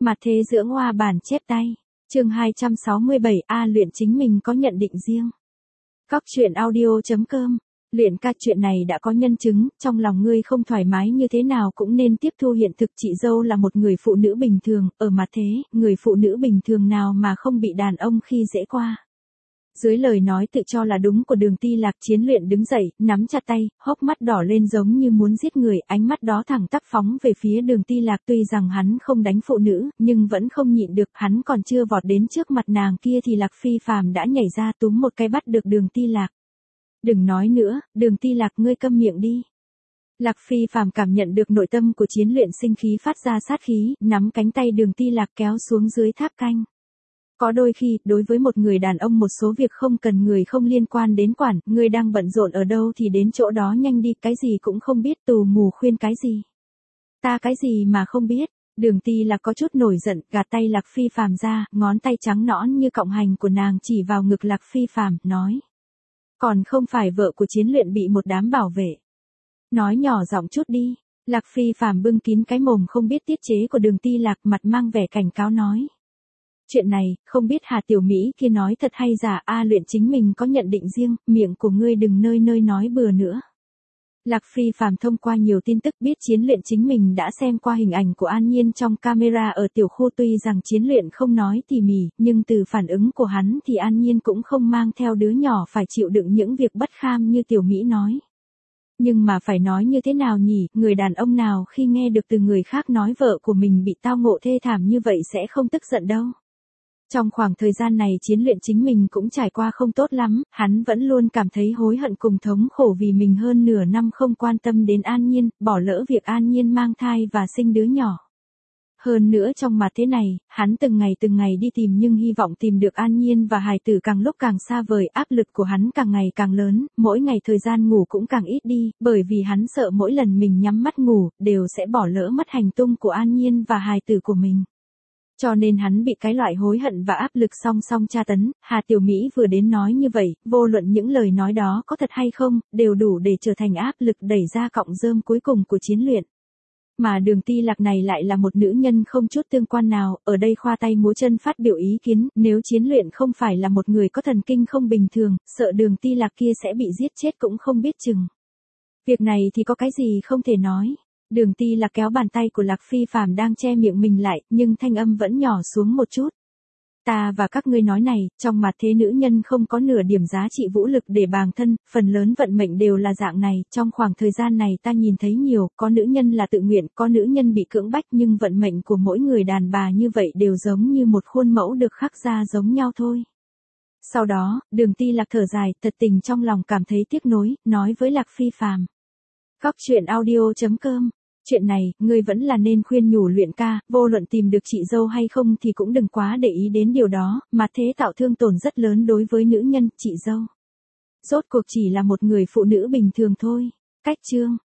Mặt thế dưỡng hoa bản chép tay. Chương 267 A luyện chính mình có nhận định riêng. Các chuyện audio.com. Luyện ca, chuyện này đã có nhân chứng, trong lòng ngươi không thoải mái như thế nào cũng nên tiếp thu hiện thực. Chị dâu là một người phụ nữ bình thường, ở mặt thế, người phụ nữ bình thường nào mà không bị đàn ông khi dễ qua. Dưới lời nói tự cho là đúng của Đường Ti Lạc, Chiến Luyện đứng dậy, nắm chặt tay, hốc mắt đỏ lên giống như muốn giết người, ánh mắt đó thẳng tắp phóng về phía Đường Ti Lạc. Tuy rằng hắn không đánh phụ nữ, nhưng vẫn không nhịn được, hắn còn chưa vọt đến trước mặt nàng kia thì Lạc Phi Phàm đã nhảy ra túm một cái bắt được Đường Ti Lạc. Đừng nói nữa, Đường Ti Lạc, ngươi câm miệng đi. Lạc Phi Phàm cảm nhận được nội tâm của Chiến Luyện sinh khí phát ra sát khí, nắm cánh tay Đường Ti Lạc kéo xuống dưới tháp canh. Có đôi khi, đối với một người đàn ông một số việc không cần người không liên quan đến quản, người đang bận rộn ở đâu thì đến chỗ đó nhanh đi, cái gì cũng không biết, tù mù khuyên cái gì. Ta cái gì mà không biết. Đường Ti Lạc có chút nổi giận, gạt tay Lạc Phi Phàm ra, ngón tay trắng nõn như cọng hành của nàng chỉ vào ngực Lạc Phi Phàm, nói. Còn không phải vợ của Chiến Luyện bị một đám bảo vệ. Nói nhỏ giọng chút đi. Lạc Phi Phàm bưng kín cái mồm không biết tiết chế của Đường Ti Lạc, mặt mang vẻ cảnh cáo nói. Chuyện này, không biết Hà Tiểu Mỹ kia nói thật hay giả. A luyện chính mình có nhận định riêng, miệng của ngươi đừng nơi nơi nói bừa nữa. Lạc Phi Phàm thông qua nhiều tin tức biết Chiến Luyện chính mình đã xem qua hình ảnh của An Nhiên trong camera ở tiểu khu. Tuy rằng Chiến Luyện không nói tỉ mỉ, nhưng từ phản ứng của hắn thì An Nhiên cũng không mang theo đứa nhỏ phải chịu đựng những việc bất kham như Tiểu Mỹ nói. Nhưng mà phải nói như thế nào nhỉ, người đàn ông nào khi nghe được từ người khác nói vợ của mình bị tao ngộ thê thảm như vậy sẽ không tức giận đâu. Trong khoảng thời gian này Chiến Luyện chính mình cũng trải qua không tốt lắm, hắn vẫn luôn cảm thấy hối hận cùng thống khổ vì mình hơn nửa năm không quan tâm đến An Nhiên, bỏ lỡ việc An Nhiên mang thai và sinh đứa nhỏ. Hơn nữa trong mặt thế này, hắn từng ngày đi tìm nhưng hy vọng tìm được An Nhiên và hài tử càng lúc càng xa vời, áp lực của hắn càng ngày càng lớn, mỗi ngày thời gian ngủ cũng càng ít đi, bởi vì hắn sợ mỗi lần mình nhắm mắt ngủ, đều sẽ bỏ lỡ mất hành tung của An Nhiên và hài tử của mình. Cho nên hắn bị cái loại hối hận và áp lực song song tra tấn. Hà Tiểu Mỹ vừa đến nói như vậy, vô luận những lời nói đó có thật hay không, đều đủ để trở thành áp lực đẩy ra cọng rơm cuối cùng của Chiến Luyện. Mà Đường Ti Lạc này lại là một nữ nhân không chút tương quan nào, ở đây khoa tay múa chân phát biểu ý kiến, nếu Chiến Luyện không phải là một người có thần kinh không bình thường, sợ Đường Ti Lạc kia sẽ bị giết chết cũng không biết chừng. Việc này thì có cái gì không thể nói. Đường Ti Lạc kéo bàn tay của Lạc Phi Phàm đang che miệng mình lại, nhưng thanh âm vẫn nhỏ xuống một chút. Ta và các ngươi nói này, trong mặt thế nữ nhân không có nửa điểm giá trị vũ lực để bàng thân, phần lớn vận mệnh đều là dạng này, trong khoảng thời gian này ta nhìn thấy nhiều, có nữ nhân là tự nguyện, có nữ nhân bị cưỡng bách, nhưng vận mệnh của mỗi người đàn bà như vậy đều giống như một khuôn mẫu được khắc ra giống nhau thôi. Sau đó, Đường Ti Lạc thở dài, thật tình trong lòng cảm thấy tiếc nối, nói với Lạc Phi Phàm. Các chuyện audio.com. Chuyện này, ngươi vẫn là nên khuyên nhủ Luyện ca, vô luận tìm được chị dâu hay không thì cũng đừng quá để ý đến điều đó, mà thế tạo thương tổn rất lớn đối với nữ nhân, chị dâu. Rốt cuộc chỉ là một người phụ nữ bình thường thôi. Cách chương.